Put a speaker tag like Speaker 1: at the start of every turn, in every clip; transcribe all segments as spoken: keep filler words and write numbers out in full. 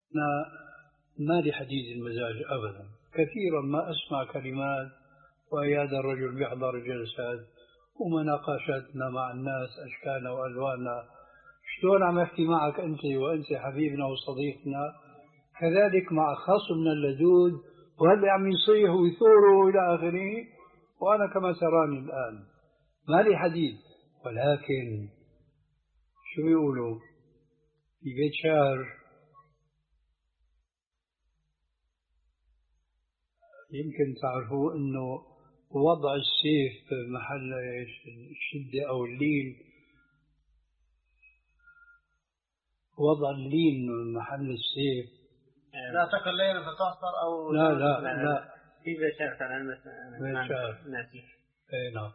Speaker 1: أنا ما لي حديث المزاج أبدا، كثيرا ما أسمع كلمات وهذا الرجل بيحضر جلسات ومناقشاتنا مع الناس أشكالنا وألواننا، شلون عم أحكي معك أنت وأنت حبيبنا وصديقنا، كذلك مع خصمنا اللدود وهلا عم يصيح ويثور إلى آخره، وأنا كما تراني الآن ما لي حديث. ولكن شو بيقولوا في بيت شعر، يمكن تعرفوا أنه وضع السيف محل الشدة أو اللين، وضع اللين محل السيف.
Speaker 2: لا تكن ليلا فتعصر أو
Speaker 1: لا لا لا, لا.
Speaker 2: في بيت شعر فعلا
Speaker 1: بيت شعر
Speaker 2: ناسي.
Speaker 1: اي نعم.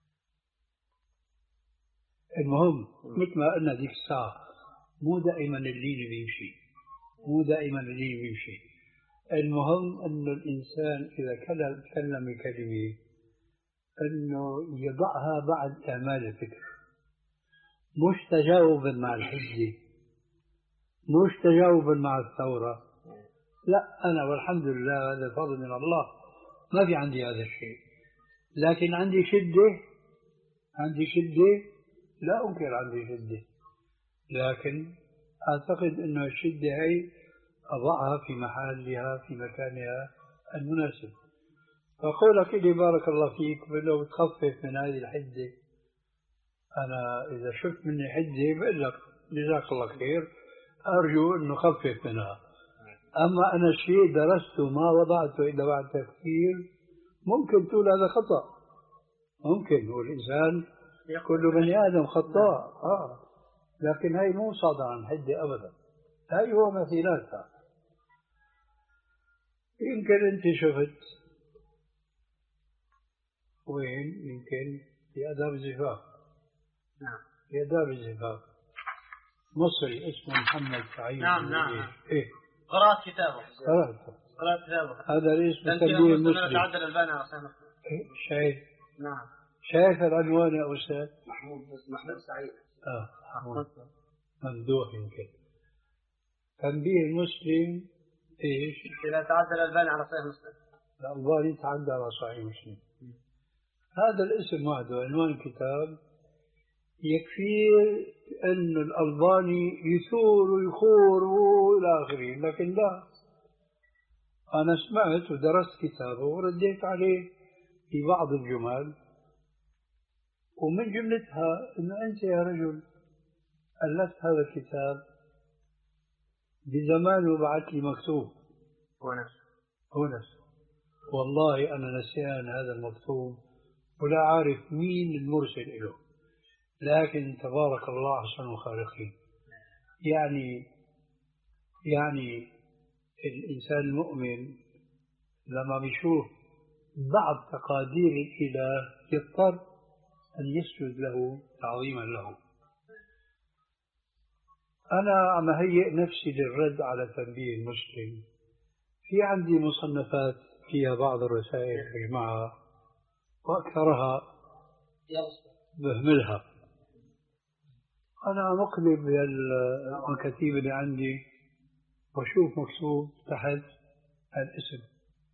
Speaker 1: المهم مثل ما قلنا ذيك الساعة مو دائما اللين بيمشي، مو دائما اللين بيمشي. المهم أن الإنسان إذا تكلم كلمة أنه يضعها بعد إعمال الفكر، مش تجاوبا مع الحجة، مش تجاوبا مع الثورة. لا، أنا والحمد لله هذا فضل من الله ما في عندي هذا الشيء، لكن عندي شدة، عندي شدة لا أنكر عندي شدة، لكن أعتقد أن الشدة هي أضعها في محلها في مكانها المناسب. فقولك لي بارك الله فيك لو تخفف من هذه الحدة، أنا إذا شفت مني حدة بقول لك جزاك الله خير، أرجو أنه خفف منها. أما أنا شيء درسته ما وضعته إلا بعد تفكير، ممكن تقول هذا خطأ، ممكن، والإنسان كل بني آدم خطاء، آه. لكن هاي مو صادرة عن حدة أبدا، هاي هو مثيلاتها. يمكن أنت شفت وين، يمكن في آداب الزفاف.
Speaker 2: نعم.
Speaker 1: في آداب الزفاف مصري اسمه محمد سعيد.
Speaker 2: نعم نعم.
Speaker 1: إيه.
Speaker 2: قرأت كتابه.
Speaker 1: قرأته.
Speaker 2: قرأت كتابه.
Speaker 1: هذا الاسم تنبيه المسلم.
Speaker 2: تعدل الباني على سنة.
Speaker 1: شايف.
Speaker 2: نعم.
Speaker 1: شايف العنوان يا أستاذ؟
Speaker 2: محمود محمود سعيد.
Speaker 1: آه محمود. ممدوح يمكن. تنبيه المسلم إيش؟
Speaker 2: إذا تعدل الباني على صحيح مسلم.
Speaker 1: الألباني تعدى على صحيح مسلم. هذا الاسم وحده عنوان الكتاب يكفي أن الألباني يثور ويخور وإلى آخره، لكن لا، أنا سمعت ودرست كتابه ورديت عليه في بعض الجمل، ومن جملتها أنه أنت يا رجل ألفت هذا الكتاب بزمان وبعث لي مكتوب.
Speaker 2: هو نفسه.
Speaker 1: هو نفسه. والله أنا نسيان هذا المكتوب ولا عارف مين المرسل له، لكن تبارك الله أحسن الخالقين. يعني يعني الإنسان المؤمن لما بيشوف بعض تقادير الإله يضطر أن يسجد له تعظيما له. أنا عم هيئ نفسي للرد على تنبيه المسلم، في عندي مصنفات فيها بعض الرسائل أجمعها وأكثرها بهملها. أنا مقلب بالكتيبة اللي عندي وأشوف مكتوب تحت الاسم،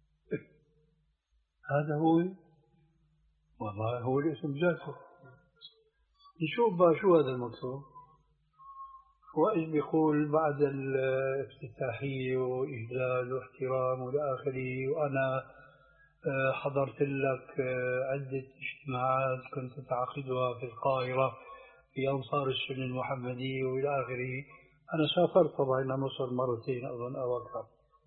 Speaker 1: هذا هو، والله هو الاسم ذاته. نشوف بقى شو هذا المكتوب، وإيش بيقول بعد الافتتاحية وإجلال واحترام وإلى آخره، وأنا حضرت لك عدة اجتماعات كنت تعقدها في القاهرة في أنصار السنة المحمدية وإلى آخره. أنا سافرت طبعا إلى مصر مرتين أظن أو أكثر،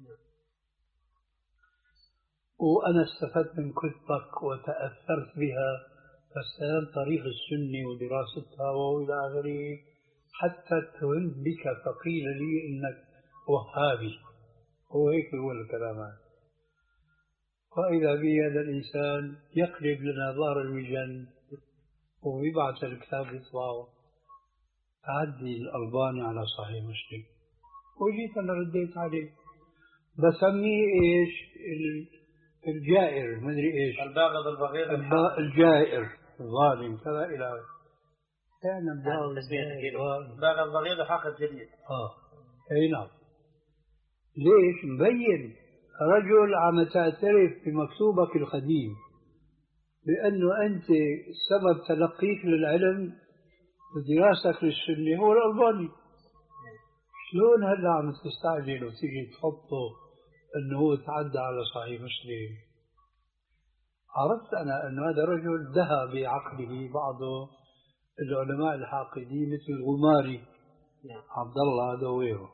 Speaker 1: وأنا استفدت من كتبك وتأثرت بها، فاستلمت طريق السنة ودراستها وإلى آخره، حتى اتهمت بك فقيل لي إنك وهابي، هو هيك هو الكلام. وإذا بي هذا الإنسان يقلب لنا ظهر المجن ويبعث الكتاب يطبعه، تعدي الألباني على صحيح مسلم، وجيت أنا رديت عليه بسميه إيش الجائر، ما أدري إيش،
Speaker 2: الباغض البغيض
Speaker 1: الجائر الظالم كذا إلى آخره. كان
Speaker 2: باغض البغيض حق الجديد.
Speaker 1: آه أي نعم. ليش؟ مبين رجل عم تعترف بمكتوبك القديم بأنه أنت سبب تلقيك للعلم ودراستك للسنة هو الألباني. شلون هلا عم تستعجل وتيجي تحطه أنه هو تعدى على صحيح مسلم؟ عرفت أنا أن هذا الرجل دهى بعقله بعض العلماء الحاقدين مثل الغماري عبد الله هذا وغيره.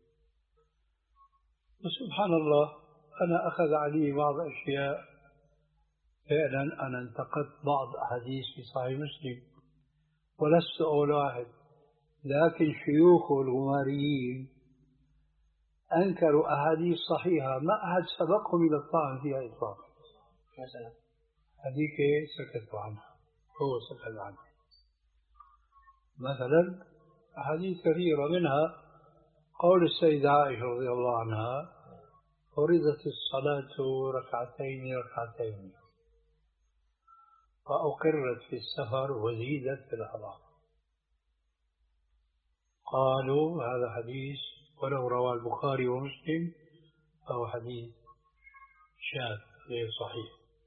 Speaker 1: وسبحان الله أنا أخذ علي بعض أشياء، فعلا أنا انتقدت بعض أحاديث في صحيح مسلم ولست أول واحد، لكن شيوخ الغماريين أنكروا أحاديث صحيحة ما أحد سبقهم إلى الطعن فيها إطلاقا.
Speaker 2: مثلا
Speaker 1: هذيك سكتوا عنها، هو سكت عنها. مثلا أحاديث كثيرة منها قول السيدة عائشة رضي الله عنها: فرضت الصلاة ركعتين ركعتين فأقرت في السفر وزيدت في الحضر. قالوا هذا حديث ولو رواه البخاري ومسلم فهو حديث شاذ غير صحيح.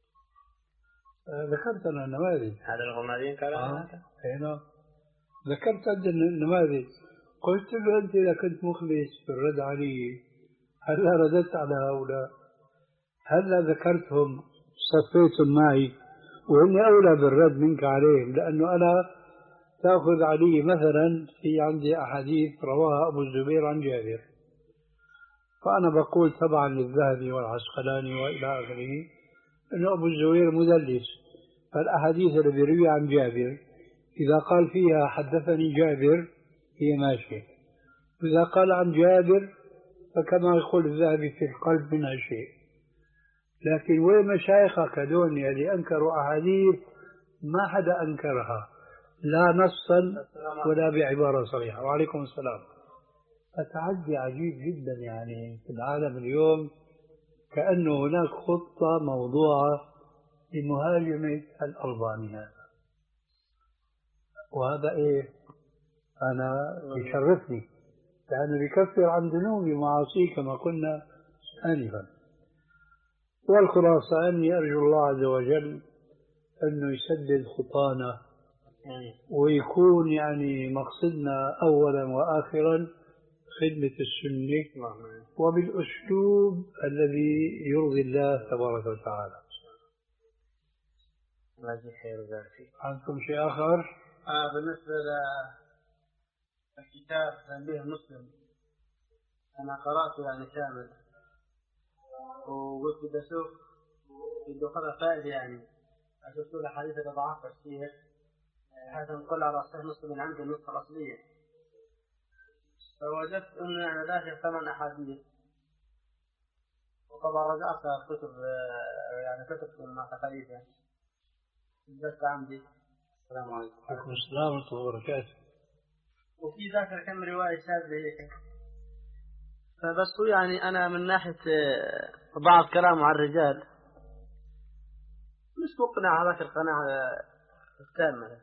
Speaker 1: ذكرت أنا النماذج.
Speaker 2: هذا الغماريين قالوا هذا؟
Speaker 1: هنا ذكرت عندنا النماذج. قلت له أنت إذا كنت مخلص في الرد علي هلا رددت على هؤلاء؟ هلا ذكرتهم صفيتهم معي وإني أولى بالرد منك عليهم، لأنه أنا تأخذ علي مثلا في عندي أحاديث رواها أبو الزبير عن جابر، فأنا بقول طبعا للذهبي والعسقلاني وإلى آخره أنه أبو الزبير مدلس، فالأحاديث اللي بيروي عن جابر إذا قال فيها حدثني جابر هي ماشية، وإذا قال عن جابر فكما يقول الذهبي في القلب منها شيء. لكن وين مشايخك هذول اللي أنكروا أحاديث ما حدا أنكرها لا نصا ولا بعبارة صريحة. وعليكم السلام. التعدي عجيب جدا يعني في العالم اليوم، كأنه هناك خطة موضوعة لمهاجمة الألباني هذا، وهذا إيه أنا يشرفني لأنه بيكفر عن ذنوبي ومعاصيه كما قلنا آنفا. والخلاصة أني أرجو الله عز وجل أنه يسدد خطانا ويكون يعني مقصدنا أولا وآخرا خدمة السنة وبالأسلوب الذي يرضي الله تبارك وتعالى.
Speaker 2: الله يجزيك خير ويبارك فيك.
Speaker 1: عندكم شيء آخر؟
Speaker 2: آه بالنسبة للكتاب تنبيه مسلم أنا قرأته يعني كامل وقلت بدي أشوف بدي أخذ فائدة يعني أشوف كل الأحاديث اللي ضعفها فيها حتى نقول على صحيح مسلم من عند النسخة الأصلية، فوجدت أنه يعني داخل ثمان أحاديث، وطبعا رجعت كتب يعني كتب مع تخليفها جلست عندي. السلام عليكم.
Speaker 1: وعليكم السلام ورحمة الله وبركاته.
Speaker 2: وفي ذاكر كم رواية شاذة هيك، فبس هو يعني أنا من ناحية بعض كلامه عن الرجال مش مقنع هذاك القناعة التامة،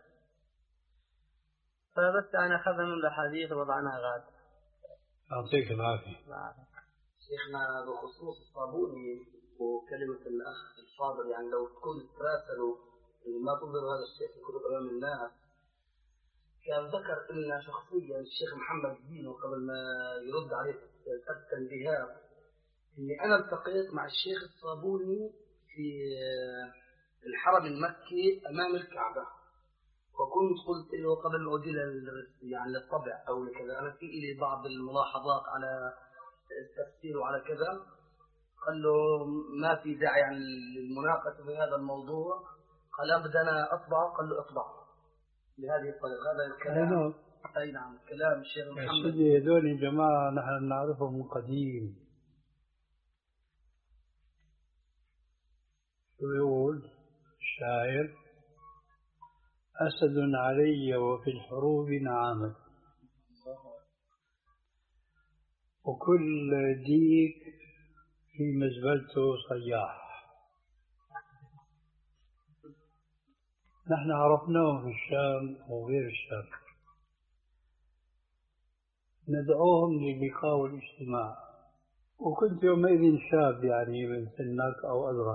Speaker 2: فبس أنا أخذنا من الحديث ووضعناها غاد.
Speaker 1: يعطيك العافية.
Speaker 3: شيخنا بخصوص الصابوني وكلمة الأخ الفاضل، يعني لو تكون تراسلوا ما تنظر هذا الشيء في كتب أمام الناس، كان ذكر إن شخصيا الشيخ محمد دينه قبل ما يرد عليه التنبيهات إني أنا التقيت مع الشيخ الصابوني في الحرم المكي أمام الكعبة، وكنت قلت له قبل ما أدي يعني للطبع أو لكذا أنا في إلي بعض الملاحظات على التفسير وعلى كذا، قال له ما في داعي يعني للمناقشة في هذا الموضوع، قال بدي أنا أطبعه، قال له أطبعه بهذه الطريقة. هذا الكلام أي نعم كلام الشيخ محمد.
Speaker 1: سيدي هذول الجماعة نحن نعرفهم من قديم. شو يقول الشاعر؟ أسد علي وفي الحروب نعامة وكل ديك في مزبلته صياح. نحن عرفناهم في الشام وغير الشام، ندعوهم للقاء والاجتماع وكنت يومئذ شاب يعني من سنك أو أصغر.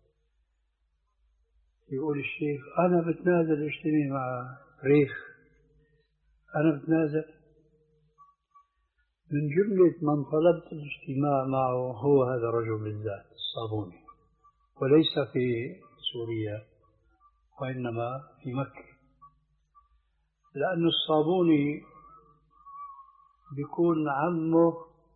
Speaker 1: يقول الشيخ أنا بتنازل اجتماع مع ريخ، أنا بتنازل. من جملة من طلبت الاجتماع معه هو هذا الرجل بالذات الصابوني، وليس في سوريا وإنما في مكة، لأن الصابوني بيكون عمه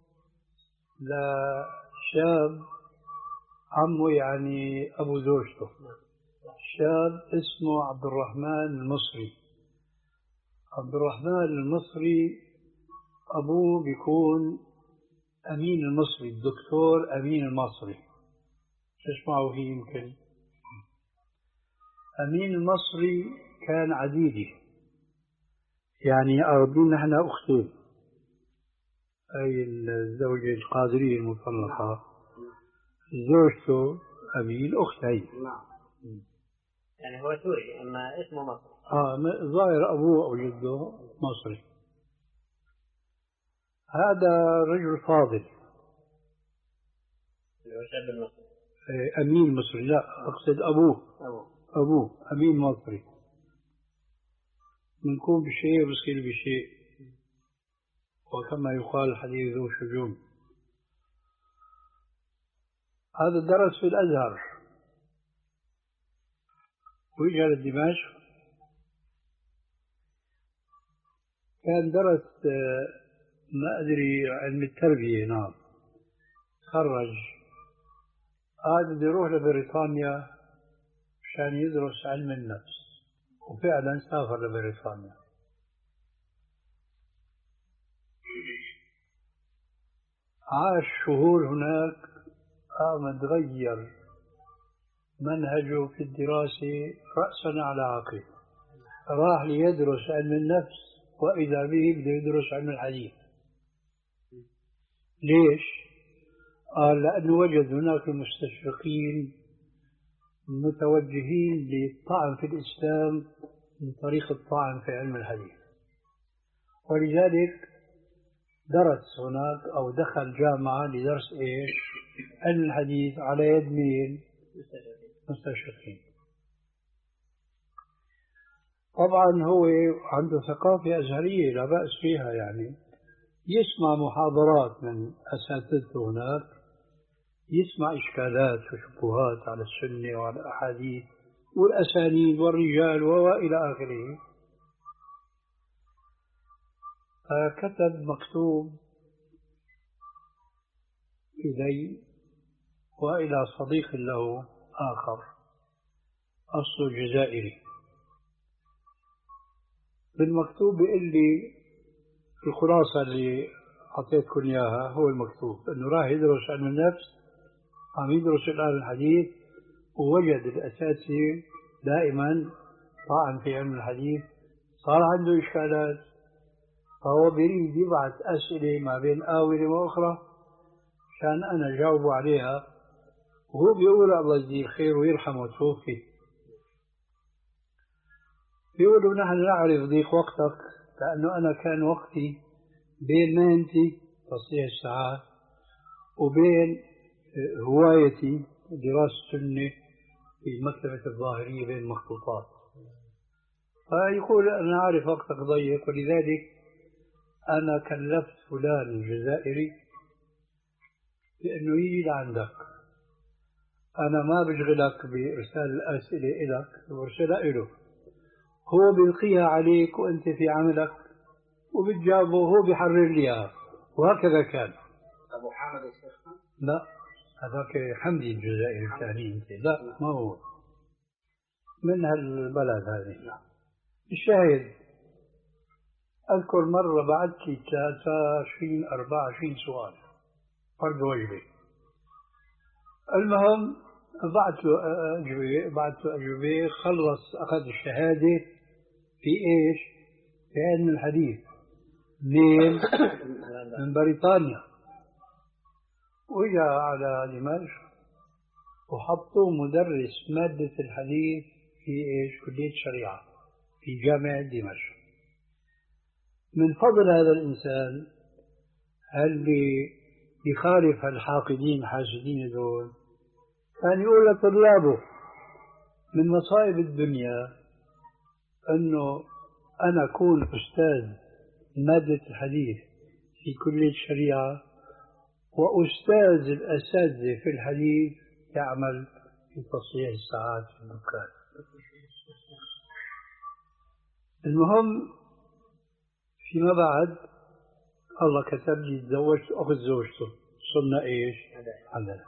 Speaker 1: لشاب، عمه يعني أبو زوجته، شاب اسمه عبد الرحمن المصري. عبد الرحمن المصري أبوه بيكون أمين المصري، الدكتور أمين المصري، تسمعوا فيه يمكن. أمين المصري كان عديدي، يعني أرضين نحن أختين، أي الزوجة القادرية المطلقة زوجته أمين أختين.
Speaker 2: يعني هو سوري أما اسمه مصري.
Speaker 1: آه ظاهر أبوه أو جده مصري. هذا رجل فاضل،
Speaker 2: الشاب المصري
Speaker 1: أمين مصري، لا أقصد أبوه
Speaker 2: أبوه,
Speaker 1: أبوه أمين مصري. منكون بشيء بصير بشيء، وكما يقال الحديث ذو شجون. هذا درس في الأزهر وإجا لدمشق، كان درس ما أدري علم التربية. نعم تخرج، قال بده يروح لبريطانيا عشان يدرس علم النفس، وفعلا سافر لبريطانيا. عاش شهور هناك، قام تغير منهجه في الدراسة رأسا على عقب. راح ليدرس علم النفس وإذا به بده يدرس علم الحديث. ليش؟ قال لأنه وجد هناك المستشرقين متوجهين للطعن في الإسلام من طريق الطعن في علم الحديث، ولذلك درس هناك أو دخل جامعة لدرس إيش؟ علم الحديث على يد مين؟ مستشرقين. طبعا هو عنده ثقافة أزهرية لا بأس فيها، يعني يسمع محاضرات من أساتذته هناك، يسمع إشكالات وشبهات على السنة وعلى الأحاديث والأسانيد والرجال وإلى آخره. فكتب مكتوب إلي وإلى صديق له آخر أصله جزائري. بالمكتوب بيقول لي الخلاصة اللي أعطيتكم إياها، هو المكتوب أنه راح يدرس علم النفس، عم يدرس الآن الحديث، ووجد الأساتذة دائما طعن في علم الحديث، صار عنده إشكالات، فهو بيريد يبعث أسئلة ما بين آونة وأخرى عشان أنا جاوبه عليها، وهو بيقول الله يجزيه الخير ويرحمه وتوفي. بيقولوا نحن نعرف ضيق وقتك، لأنه أنا كان وقتي بين مهنتي تصحيح الساعات وبين هوايتي دراسة السنة في مكتبة الظاهرية بين المخطوطات. فيقول أنا عارف وقتك ضيق، ولذلك أنا كلفت فلان الجزائري بأنه يجي لعندك، أنا ما بشغلك بإرسال الأسئلة إلك، برسلها إله، هو بيلقيها عليك وأنت في عملك وبتجاوبه وهو بيحرر لي إياها. وهكذا كان.
Speaker 3: أبو حامد الشيخ؟
Speaker 1: لا هذاك حمدي الجزائري الثاني. أنت لا ما هو من هالبلد هذه. الشاهد أذكر مرة بعثت لي ثلاثة وعشرين أربعة وعشرين سؤال فرض وجبة. المهم بعثت له أجوبة، بعثت له أجوبة، خلص أخذ الشهادة في إيش؟ في علم الحديث. منين؟ من بريطانيا. وجاء على دمشق وحطوه مدرس مادة الحديث في إيش؟ كلية الشريعة في جامعة دمشق. من فضل هذا الإنسان اللي يخالف الحاقدين الحاسدين دول، كان يقول لطلابه من مصائب الدنيا أنه أنا أكون أستاذ مادة الحديث في كلية الشريعة، وأستاذ الأساتذة في الحديث يعمل في تصليح الساعات في الدكان. المهم فيما بعد الله كتب لي تزوجت أخت زوجته، صرنا إيش؟ عدل.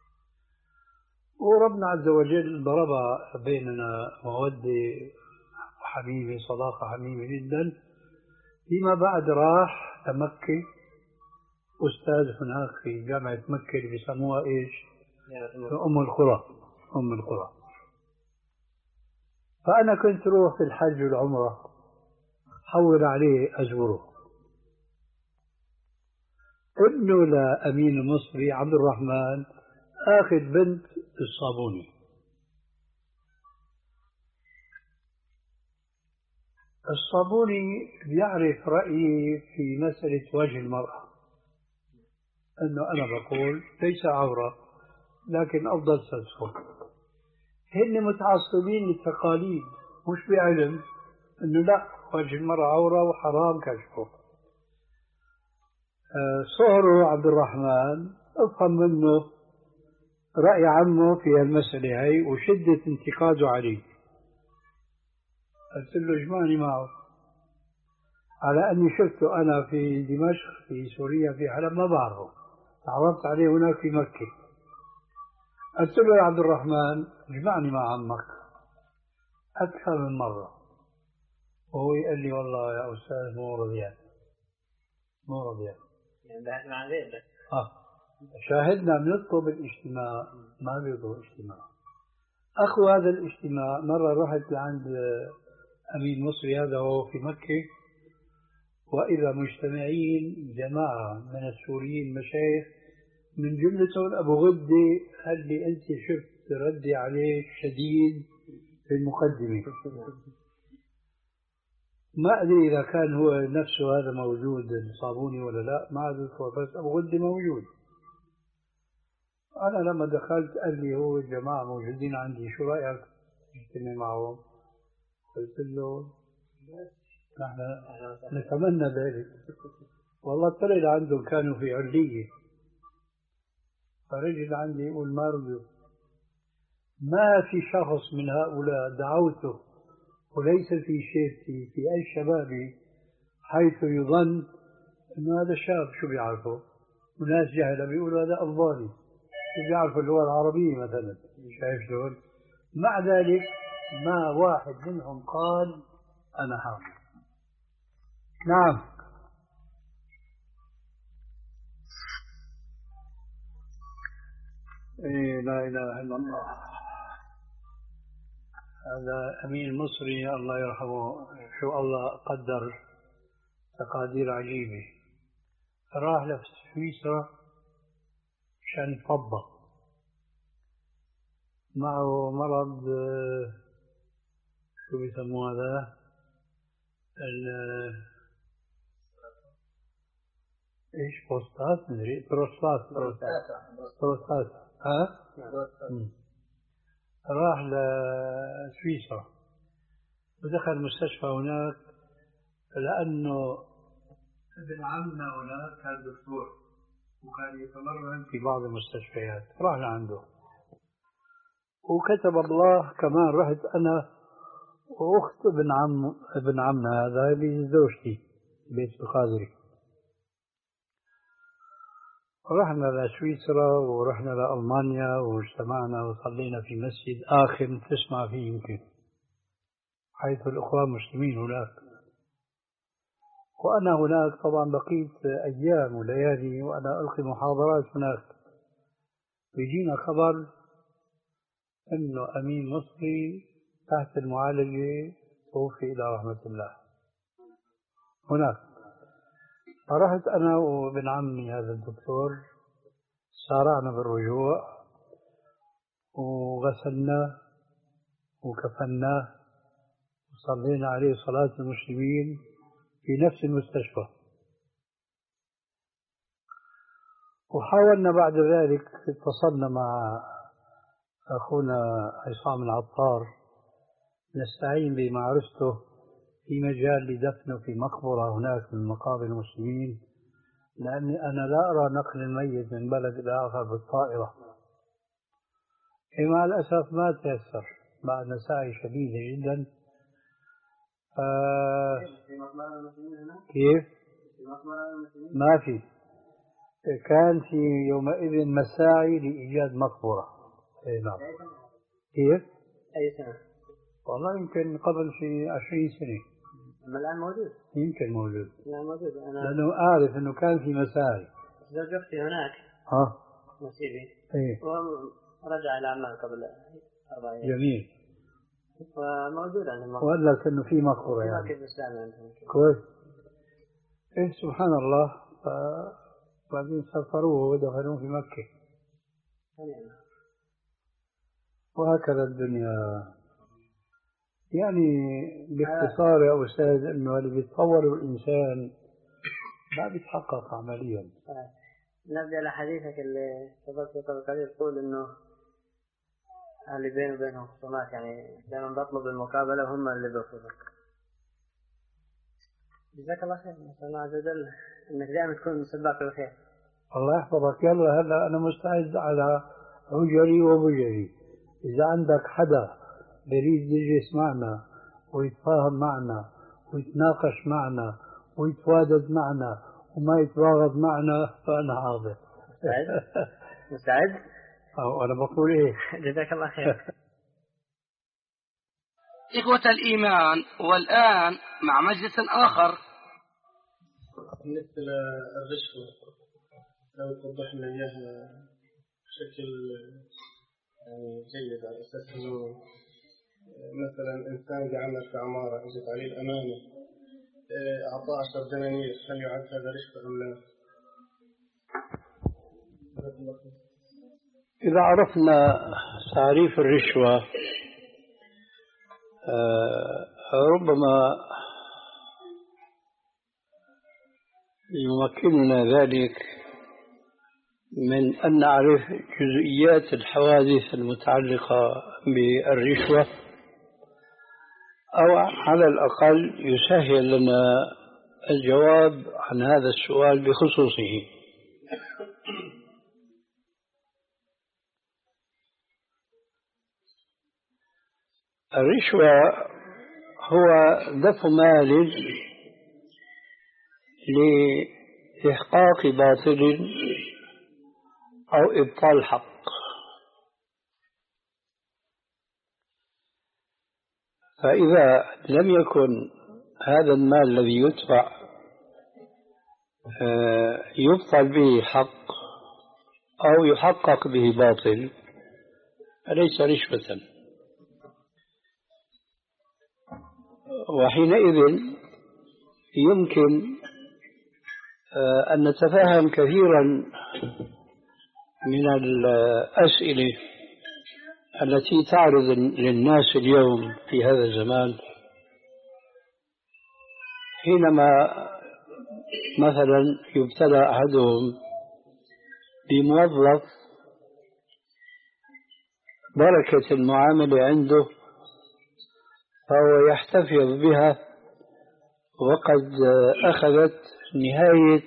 Speaker 1: وربنا عز وجل ضرب بيننا مودة وحميمة، صداقة حميمة جدا. فيما بعد راح لمكة، أستاذ هناك في جامعة مكة اللي بيسموها إيش؟ في أم القرى، أم القرى. فأنا كنت روح في الحج والعمرة حول عليه أزوره. ابنه لأمين المصري عبد الرحمن آخذ بنت الصابوني. الصابوني بيعرف رأيي في مسألة وجه المرأة، أنه أنا بقول ليس عورة لكن أفضل ستره. هن متعصبين للتقاليد، مش بعلم أنه لا، وجه المرأة عورة وحرام كشفه. صهره عبد الرحمن افهم منه رأي عمه في المسألة هي وشدة انتقاده عليه. قلت له اجمعني معه على أني شفته أنا في دمشق في سوريا في حلب ما بعرفه، تعرفت عليه هناك في مكة. قلت له يا عبد الرحمن اجمعني مع عمك أكثر من مرة، وهو يقول لي والله يا أستاذ مو رضيان مو رضيان
Speaker 2: يعني ده مع غير بس.
Speaker 1: آه شاهدنا بنطلب الاجتماع ما بيطلب اجتماع. أخو هذا الاجتماع مرة رحت لعند أمين مصري هذا وهو في مكة، وإذا مجتمعين جماعة من السوريين مشايخ من جملتهم أبو غدة قال لي أنت شفت ردي عليه شديد في المقدمة. ما أدري إذا كان هو نفسه هذا موجود الصابوني ولا لا، ما أدري، بس أبو غدة موجود. أنا لما دخلت قال لي هو الجماعة موجودين عندي، شو رأيك نجتمع معهم؟ قلت له نحن نتمنى ذلك. والله طلع عندهم كانوا في علية، فرجل عندي يقول ما رضوا. ما في شخص من هؤلاء دعوته وليس في شيفتي في أي شبابي حيث يظن أنه هذا شاب شو بيعرفه، وناس جهلة بيقولوا هذا أفضالي شو بيعرفوا اللغة العربية مثلا، شايف شلون؟ مع ذلك ما واحد منهم قال أنا حامل. نعم. إيه لا إله إلا الله. هذا أمين المصري الله يرحمه، شو الله قدر تقادير عجيبة. راح لسويسرا عشان يطبق، معه مرض شو بيسموه هذا ايش بوستات مدري بروستات بروستات ها راح لسويسرا ودخل المستشفى هناك، لأنه ابن عمنا هناك كان دكتور وكان يتمرن في بعض المستشفيات، راح لعنده وكتب الله كمان رحت أنا وأخت ابن عم ابن عمنا هذا بزوجتي بيت القادري. رحنا لسويسرا ورحنا لألمانيا واجتمعنا وصلينا في مسجد آخر تسمع فيه يمكن، حيث الأخوة المسلمين هناك. وأنا هناك طبعا بقيت أيام وليالي وأنا ألقي محاضرات هناك. بيجينا خبر أنه أمين مصري تحت المعالجة توفي إلى رحمة الله هناك. فرحت أنا وابن عمي هذا الدكتور، سارعنا بالرجوع وغسلناه وكفناه وصلينا عليه صلاة المسلمين في نفس المستشفى. وحاولنا بعد ذلك، اتصلنا مع أخونا عصام العطار نستعين بمعرفته في مجال لدفنه في مقبرة هناك من مقابر المسلمين، لأني أنا لا أرى نقل الميت من بلد إلى آخر بالطائرة. مع الأسف ما تيسر بعد مساعي شديدة جدا. آه كيف؟ ما في، كان في يومئذ مساعي لإيجاد مقبرة. اي نعم. كيف؟
Speaker 2: أي سنة؟
Speaker 1: والله يمكن قبل في عشرين سنة.
Speaker 2: أما الآن موجود؟
Speaker 1: يمكن موجود.
Speaker 2: الآن موجود. أنا
Speaker 1: لأنه أعرف أنه كان في مساعي.
Speaker 2: زوج أختي هناك.
Speaker 1: ها؟
Speaker 2: نسيبي.
Speaker 1: إيه.
Speaker 2: ورجع إلى عمان قبل أربع أيام.
Speaker 1: جميل.
Speaker 2: وموجود عندهم.
Speaker 1: وقال لك إنه في مقبرة يعني.
Speaker 2: كيف الإسلام عندهم.
Speaker 1: كويس. إيه سبحان الله. ف... بعدين سفروه ودفنوه في مكة. وهكذا الدنيا. يعني باختصار يا أستاذ أنه اللي بيتطور الإنسان ما بيتحقق عمليا.
Speaker 2: نرجع لحديثك اللي سبقت قبل قليل، تقول إنه اللي بينه وبينهم خصومات، يعني دائما بطلب المقابلة وهم اللي بيرفضوا. جزاك الله خير، نسأل الله عز وجل إنك دائما تكون سباق بالخير.
Speaker 1: الله يحفظك. يلا هلا أنا مستعد على عجري وبجري. إذا عندك حدا بريد يجي يسمعنا ويتفاهم معنا ويتناقش معنا ويتوادد معنا وما يتباغض معنا فأنا حاضر.
Speaker 2: مستعد؟ مستعد؟
Speaker 1: أو أنا بقول إيه؟
Speaker 2: جزاك الله خير.
Speaker 4: إخوة الإيمان، والآن مع مجلس آخر.
Speaker 5: بالنسبة للرشوة لو توضح لنا إياها بشكل يعني جيد، على أساس إنه مثلا إنسان بيعمل في عمارة إجت عليه الأمانة أعطاه عشر دنانير، هل يعد هذا رشوة أم لا؟
Speaker 1: إذا عرفنا تعريف الرشوة ربما يمكننا ذلك من أن نعرف جزئيات الحوادث المتعلقة بالرشوة، أو على الأقل يسهل لنا الجواب عن هذا السؤال بخصوصه. الرشوة هو دفع مال لإحقاق باطل أو إبطال حق. فإذا لم يكن هذا المال الذي يدفع يبطل به حق أو يحقق به باطل فليس رشوة، وحينئذ يمكن أن نتفهم كثيرا من الأسئلة التي تعرض للناس اليوم في هذا الزمان، حينما مثلا يبتلى أحدهم بموظف بركة المعاملة عنده فهو يحتفظ بها وقد أخذت نهاية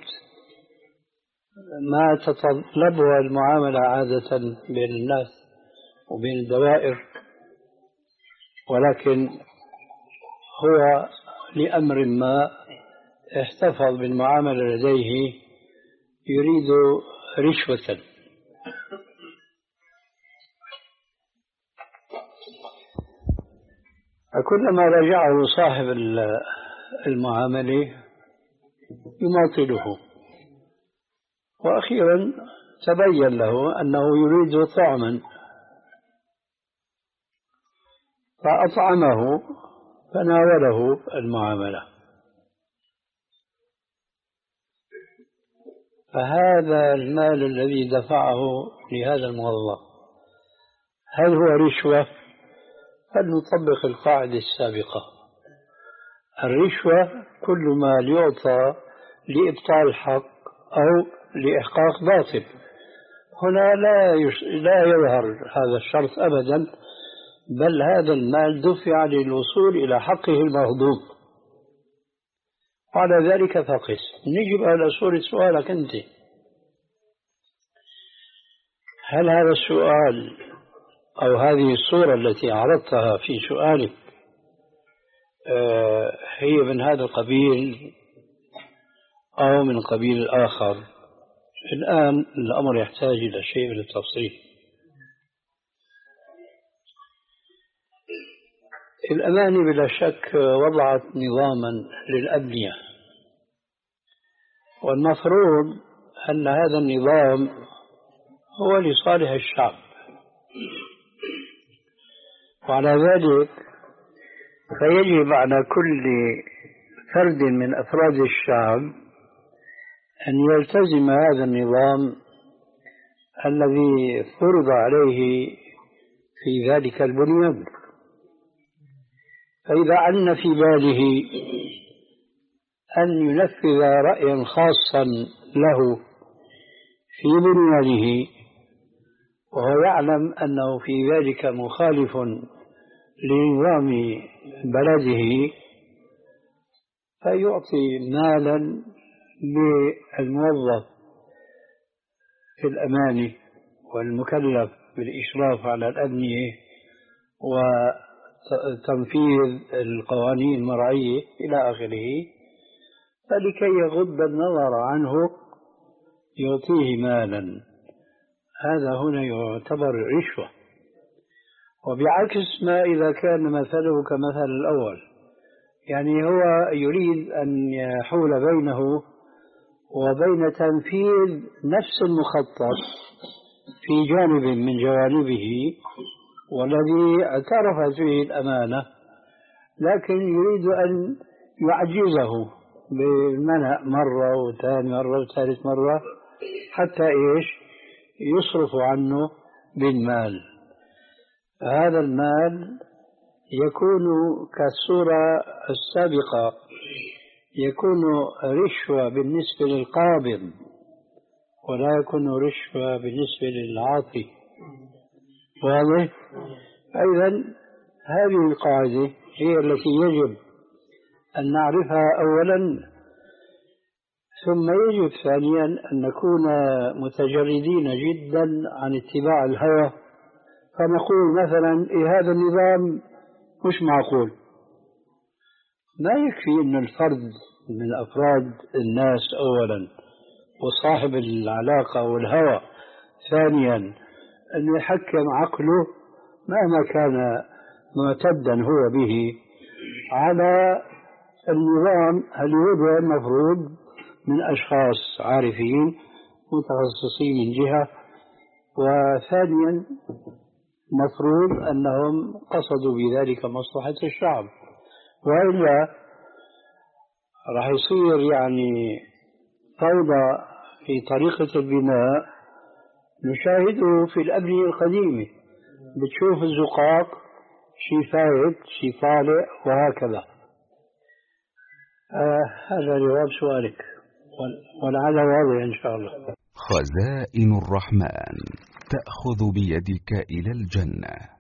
Speaker 1: ما تطلبها المعاملة عادة بين الناس وبين الدوائر، ولكن هو لأمر ما احتفظ بالمعاملة لديه يريد رشوة. فكلما رجعه صاحب المعاملة يماطله، وأخيرا تبين له أنه يريد طعما فأطعمه فناوله المعاملة. فهذا المال الذي دفعه لهذا الموظف هل هو رشوة؟ فلنطبق القاعدة السابقة: الرشوة كل ما يعطى لإبطال حق أو لإحقاق باطل. هنا لا يش... لا يظهر هذا الشرط أبدا، بل هذا المال دفع للوصول إلى حقه المغضوب. وعلى ذلك فقس. نجب على صورة سؤالك أنت، هل هذا السؤال أو هذه الصورة التي عرضتها في سؤالك آه هي من هذا القبيل أو من قبيل آخر؟ الآن الأمر يحتاج إلى شيء من التفصيل. الأماني بلا شك وضعت نظاما للأبنية، والمفروض أن هذا النظام هو لصالح الشعب، وعلى ذلك فيجب على كل فرد من أفراد الشعب أن يلتزم هذا النظام الذي فرض عليه في ذلك البنيان. فإذا عن في باله أن ينفذ رأيا خاصا له في بنيانه وهو يعلم أنه في ذلك مخالف لنظام بلده، فيعطي مالا للموظف في الأماني والمكلف بالإشراف على الأبنية وتنفيذ القوانين المرعية إلى آخره، فلكي يغض النظر عنه يعطيه مالا. هذا هنا يعتبر رشوة، وبعكس ما إذا كان مثله كمثل الأول، يعني هو يريد أن يحول بينه وبين تنفيذ نفس المخطط في جانب من جوانبه والذي اعترفت به الأمانة، لكن يريد أن يعجزه بالمنع مرة وثاني مرة وثالث مرة حتى إيش يصرف عنه بالمال. هذا المال يكون كالصورة السابقة، يكون رشوة بالنسبة للقابض ولا يكون رشوة بالنسبة للعاطي. واضح؟ أيضا هذه القاعدة هي التي يجب أن نعرفها أولا، ثم يجب ثانيا أن نكون متجردين جدا عن اتباع الهوى، فنقول مثلا إيه هذا النظام مش معقول. ما يكفي أن الفرد من أفراد الناس أولا وصاحب العلاقة والهوى ثانيا أن يحكم عقله مهما كان معتدا هو به على النظام الذي المفروض من أشخاص عارفين متخصصين من جهة، وثانيا مفروض أنهم قصدوا بذلك مصلحة الشعب، وإلا راح يصير يعني فوضى في طريقة البناء نشاهده في الأبنية القديمة. بتشوف الزقاق شي فايت شي طالع وهكذا. آه هذا جواب سؤالك ولعل واضح إن شاء الله.
Speaker 6: خزائن الرحمن تأخذ بيدك إلى الجنة.